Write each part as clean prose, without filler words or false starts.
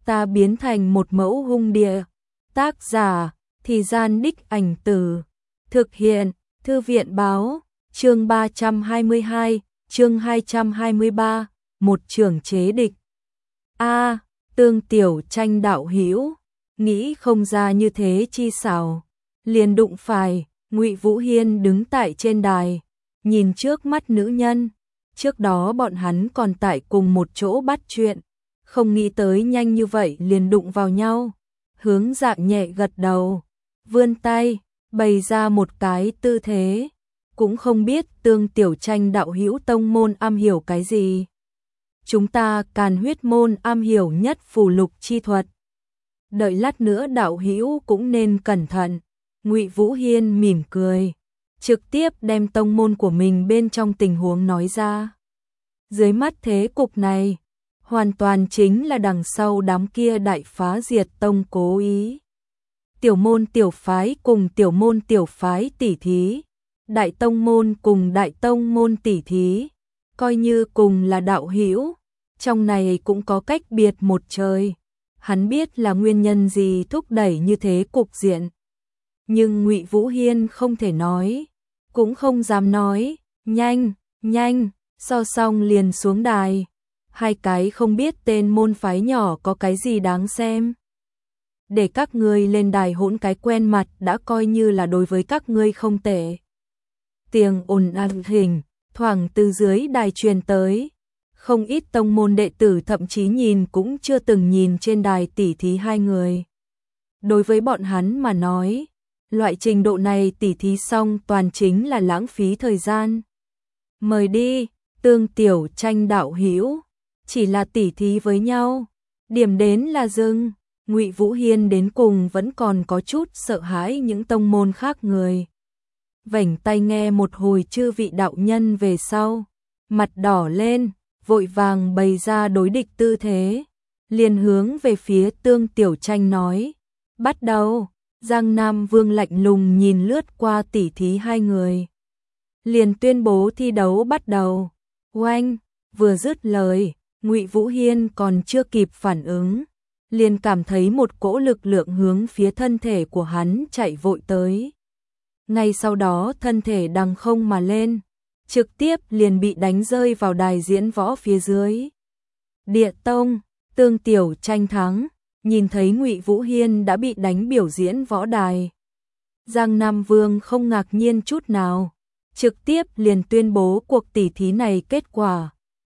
ta biến thành một mẫu hung địa. Tác giả, Thì Gian Đích Ảnh Từ. Thực hiện, Thư viện Báo. Chương 322, chương 223, một trưởng chế địch. A, Tương Tiểu Tranh đạo hữu, nghĩ không ra như thế chi xảo, liền đụng phải. Ngụy Vũ Hiên đứng tại trên đài, nhìn trước mắt nữ nhân. Trước đó bọn hắn còn tại cùng một chỗ bắt chuyện, không nghĩ tới nhanh như vậy liền đụng vào nhau. Hướng Dạng nhẹ gật đầu, vươn tay, bày ra một cái tư thế. Cũng không biết Tương Tiểu Tranh đạo hữu tông môn am hiểu cái gì. Chúng ta Càn Huyết môn am hiểu nhất phù lục chi thuật. Đợi lát nữa đạo hữu cũng nên cẩn thận. Ngụy Vũ Hiên mỉm cười, trực tiếp đem tông môn của mình bên trong tình huống nói ra. Dưới mắt thế cục này, hoàn toàn chính là đằng sau đám kia đại phá diệt tông cố ý. Tiểu môn tiểu phái cùng tiểu môn tiểu phái tỉ thí, đại tông môn cùng đại tông môn tỉ thí, coi như cùng là đạo hữu, trong này cũng có cách biệt một trời. Hắn biết là nguyên nhân gì thúc đẩy như thế cục diện. Nhưng Ngụy Vũ Hiên không thể nói, cũng không dám nói. Nhanh, so xong liền xuống đài. Hai cái không biết tên môn phái nhỏ có cái gì đáng xem. Để các ngươi lên đài hỗn cái quen mặt đã coi như là đối với các ngươi không tệ. Tiếng ồn ào hình thoảng từ dưới đài truyền tới. Không ít tông môn đệ tử thậm chí nhìn cũng chưa từng nhìn trên đài tỉ thí hai người. Đối với bọn hắn mà nói, loại trình độ này tỉ thí xong toàn chính là lãng phí thời gian. Mời đi, Tương Tiểu Tranh đạo hữu, chỉ là tỉ thí với nhau, điểm đến là dừng. Ngụy Vũ Hiên đến cùng vẫn còn có chút sợ hãi những tông môn khác người. Vểnh tay nghe một hồi chư vị đạo nhân về sau, mặt đỏ lên, vội vàng bày ra đối địch tư thế, liền hướng về phía Tương Tiểu Tranh nói, bắt đầu. Giang Nam Vương lạnh lùng nhìn lướt qua tỉ thí hai người, liền tuyên bố thi đấu bắt đầu. Oanh, vừa dứt lời, Ngụy Vũ Hiên còn chưa kịp phản ứng, liền cảm thấy một cỗ lực lượng hướng phía thân thể của hắn chạy vội tới. Ngay sau đó thân thể đằng không mà lên, trực tiếp liền bị đánh rơi vào đài diễn võ phía dưới. Địa Tông, Tương Tiểu Tranh thắng. Nhìn thấy Ngụy Vũ Hiên đã bị đánh biểu diễn võ đài, Giang Nam Vương không ngạc nhiên chút nào, trực tiếp liền tuyên bố cuộc tỉ thí này kết quả.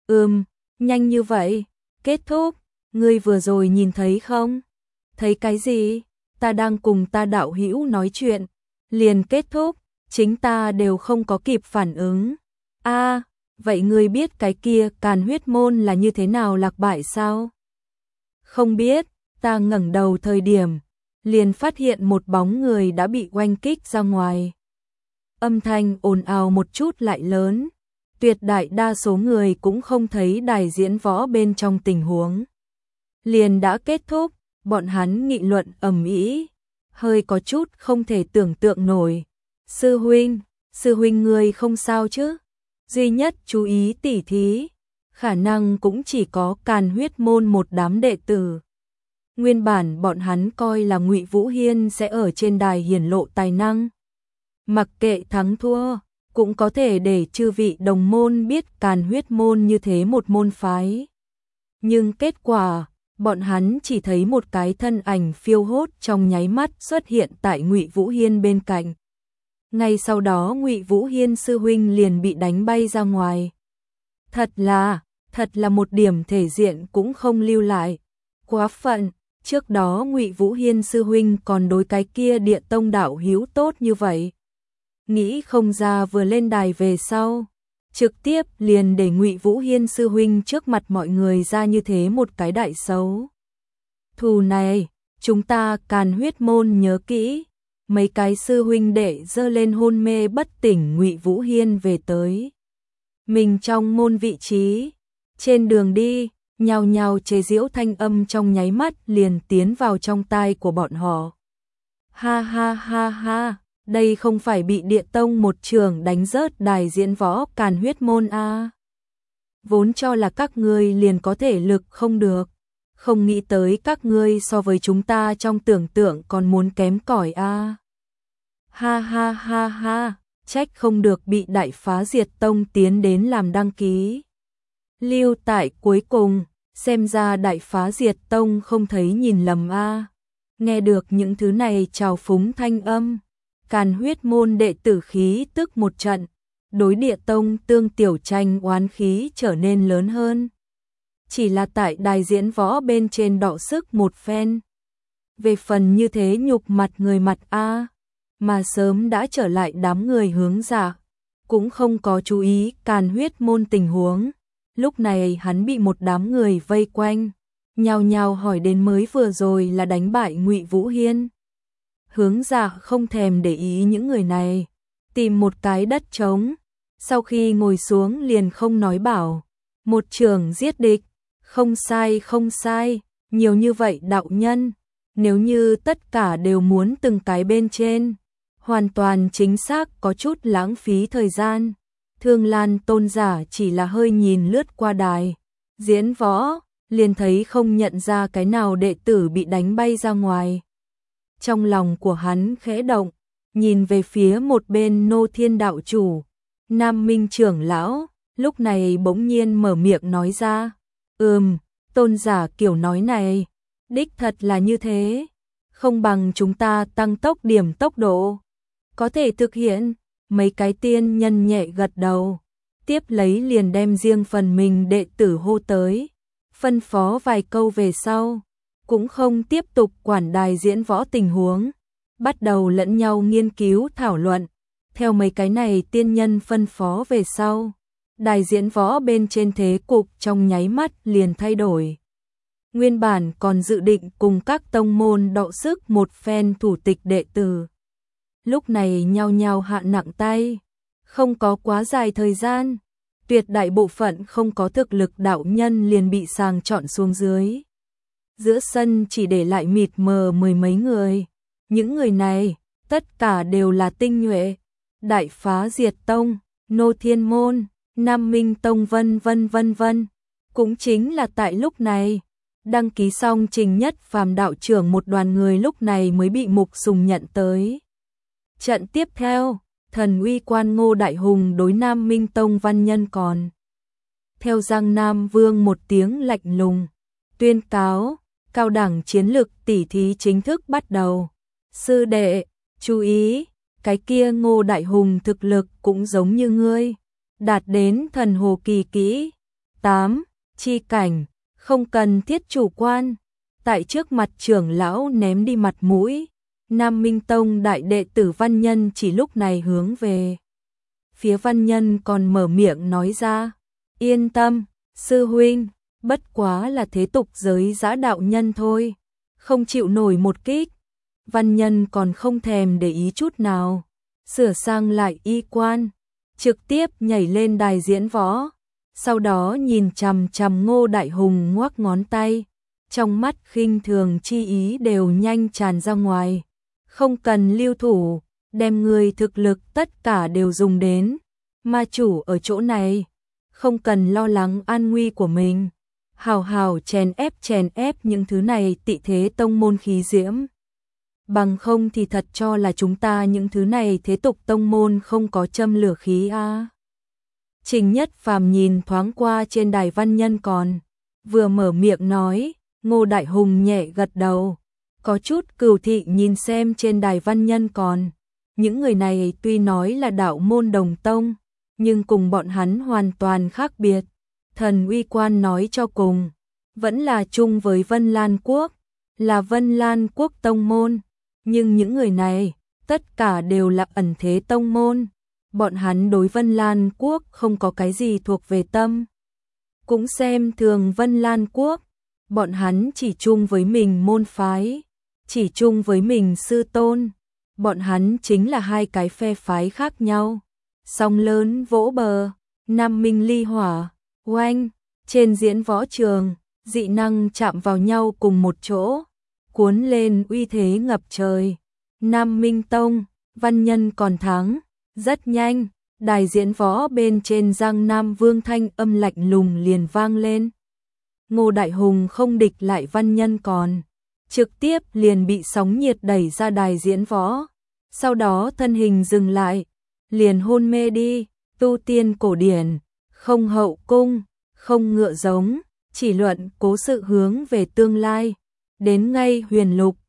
Nhanh như vậy, kết thúc, ngươi vừa rồi nhìn thấy không? Thấy cái gì? Ta đang cùng ta đạo hữu nói chuyện, liền kết thúc, chính ta đều không có kịp phản ứng. A, vậy ngươi biết cái kia Càn Huyết môn là như thế nào lạc bại sao? Không biết. Ta ngẩng đầu thời điểm, liền phát hiện một bóng người đã bị oanh kích ra ngoài. Âm thanh ồn ào một chút lại lớn, tuyệt đại đa số người cũng không thấy đài diễn võ bên trong tình huống. Liền đã kết thúc, bọn hắn nghị luận ầm ĩ, hơi có chút không thể tưởng tượng nổi. Sư huynh ngươi không sao chứ? Duy nhất chú ý tỉ thí, khả năng cũng chỉ có Càn Huyết môn một đám đệ tử. Nguyên bản bọn hắn coi là Ngụy Vũ Hiên sẽ ở trên đài hiển lộ tài năng. Mặc kệ thắng thua, cũng có thể để chư vị đồng môn biết Càn Huyết môn như thế một môn phái. Nhưng kết quả, bọn hắn chỉ thấy một cái thân ảnh phiêu hốt trong nháy mắt xuất hiện tại Ngụy Vũ Hiên bên cạnh. Ngay sau đó Ngụy Vũ Hiên sư huynh liền bị đánh bay ra ngoài. Thật là một điểm thể diện cũng không lưu lại. Quá phận. Trước đó Ngụy Vũ Hiên sư huynh còn đối cái kia Địa Tông đạo hữu tốt như vậy. Nghĩ không ra vừa lên đài về sau, trực tiếp liền để Ngụy Vũ Hiên sư huynh trước mặt mọi người ra như thế một cái đại xấu. Thù này, chúng ta Càn Huyết môn nhớ kỹ. Mấy cái sư huynh đệ giơ lên hôn mê bất tỉnh Ngụy Vũ Hiên về tới mình trong môn vị trí. Trên đường đi, nhao nhao chế giễu thanh âm trong nháy mắt liền tiến vào trong tai của bọn họ. Ha ha ha ha, đây không phải bị Địa Tông một trường đánh rớt đài diễn võ Càn Huyết môn a. Vốn cho là các ngươi liền có thể lực không được, không nghĩ tới các ngươi so với chúng ta trong tưởng tượng còn muốn kém cỏi a. Ha ha ha ha, trách không được bị Đại Phá Diệt Tông tiến đến làm đăng ký. Lưu tại cuối cùng, xem ra Đại Phá Diệt Tông không thấy nhìn lầm a. Nghe được những thứ này trào phúng thanh âm, Càn Huyết môn đệ tử khí tức một trận, đối Địa Tông Tương Tiểu Tranh oán khí trở nên lớn hơn. Chỉ là tại đài diễn võ bên trên đọ sức một phen. Về phần như thế nhục mặt người mặt a, mà sớm đã trở lại đám người hướng dạ, cũng không có chú ý Càn Huyết môn tình huống. Lúc này hắn bị một đám người vây quanh, nhao nhao hỏi đến mới vừa rồi là đánh bại Ngụy Vũ Hiên. Hướng dạ không thèm để ý những người này, tìm một cái đất trống, sau khi ngồi xuống liền không nói bảo, một trường giết địch, không sai không sai, nhiều như vậy đạo nhân, nếu như tất cả đều muốn từng cái bên trên, hoàn toàn chính xác có chút lãng phí thời gian. Thương Lan tôn giả chỉ là hơi nhìn lướt qua đài diễn võ, liền thấy không nhận ra cái nào đệ tử bị đánh bay ra ngoài. Trong lòng của hắn khẽ động, nhìn về phía một bên Nô Thiên đạo chủ, Nam Minh trưởng lão, lúc này bỗng nhiên mở miệng nói ra, tôn giả kiểu nói này, đích thật là như thế, không bằng chúng ta tăng tốc điểm tốc độ, có thể thực hiện. Mấy cái tiên nhân nhẹ gật đầu, tiếp lấy liền đem riêng phần mình đệ tử hô tới, phân phó vài câu về sau, cũng không tiếp tục quản đài diễn võ tình huống, bắt đầu lẫn nhau nghiên cứu thảo luận. Theo mấy cái này tiên nhân phân phó về sau, đài diễn võ bên trên thế cục trong nháy mắt liền thay đổi. Nguyên bản còn dự định cùng các tông môn đọ sức một phen thủ tịch đệ tử, lúc này nhao nhao hạ nặng tay, không có quá dài thời gian, tuyệt đại bộ phận không có thực lực đạo nhân liền bị sàng chọn xuống dưới. Giữa sân chỉ để lại mịt mờ mười mấy người, những người này tất cả đều là tinh nhuệ, Đại Phá Diệt Tông, Nô Thiên môn, Nam Minh Tông vân vân vân vân. Cũng chính là tại lúc này, đăng ký xong Trình Nhất Phàm đạo trưởng một đoàn người lúc này mới bị Mục Sùng nhận tới. Trận tiếp theo, Thần Uy Quan Ngô Đại Hùng đối Nam Minh Tông văn nhân còn. Theo Giang Nam Vương một tiếng lạnh lùng, tuyên cáo, cao đẳng chiến lực tỉ thí chính thức bắt đầu. Sư đệ, chú ý, cái kia Ngô Đại Hùng thực lực cũng giống như ngươi, đạt đến thần hồ kỳ kỹ 8 chi cảnh, không cần thiết chủ quan. Tại trước mặt trưởng lão ném đi mặt mũi, Nam Minh Tông đại đệ tử văn nhân chỉ lúc này hướng về phía văn nhân còn mở miệng nói ra, yên tâm, sư huynh, bất quá là thế tục giới giã đạo nhân thôi, không chịu nổi một kích. Văn nhân còn không thèm để ý chút nào, sửa sang lại y quan, trực tiếp nhảy lên đài diễn võ, sau đó nhìn chằm chằm Ngô Đại Hùng ngoắc ngón tay, trong mắt khinh thường chi ý đều nhanh tràn ra ngoài. Không cần lưu thủ, đem người thực lực tất cả đều dùng đến, ma chủ ở chỗ này, không cần lo lắng an nguy của mình, hào hào chèn ép những thứ này tị thế tông môn khí diễm. Bằng không thì thật cho là chúng ta những thứ này thế tục tông môn không có châm lửa khí a. Trình Nhất Phàm nhìn thoáng qua trên đài văn nhân còn, vừa mở miệng nói, Ngô Đại Hùng nhẹ gật đầu. Có chút cừu thị nhìn xem trên đài văn nhân còn, những người này tuy nói là đạo môn đồng tông, nhưng cùng bọn hắn hoàn toàn khác biệt. Thần Uy Quan nói cho cùng, vẫn là chung với Vân Lan Quốc, là Vân Lan Quốc tông môn, nhưng những người này, tất cả đều là ẩn thế tông môn, bọn hắn đối Vân Lan Quốc không có cái gì thuộc về tâm. Cũng xem thường Vân Lan Quốc, bọn hắn chỉ chung với mình môn phái, chỉ chung với mình sư tôn, bọn hắn chính là hai cái phe phái khác nhau. Song lớn vỗ bờ, Nam Minh ly hỏa, oanh, trên diễn võ trường, dị năng chạm vào nhau cùng một chỗ, cuốn lên uy thế ngập trời. Nam Minh Tông, văn nhân còn thắng, rất nhanh, đài diễn võ bên trên Giang Nam Vương thanh âm lạnh lùng liền vang lên. Ngô Đại Hùng không địch lại văn nhân còn, trực tiếp liền bị sóng nhiệt đẩy ra đài diễn võ. Sau đó thân hình dừng lại, liền hôn mê đi. Tu tiên cổ điển, không hậu cung, không ngựa giống, chỉ luận cố sự hướng về tương lai. Đến ngay huyền lục,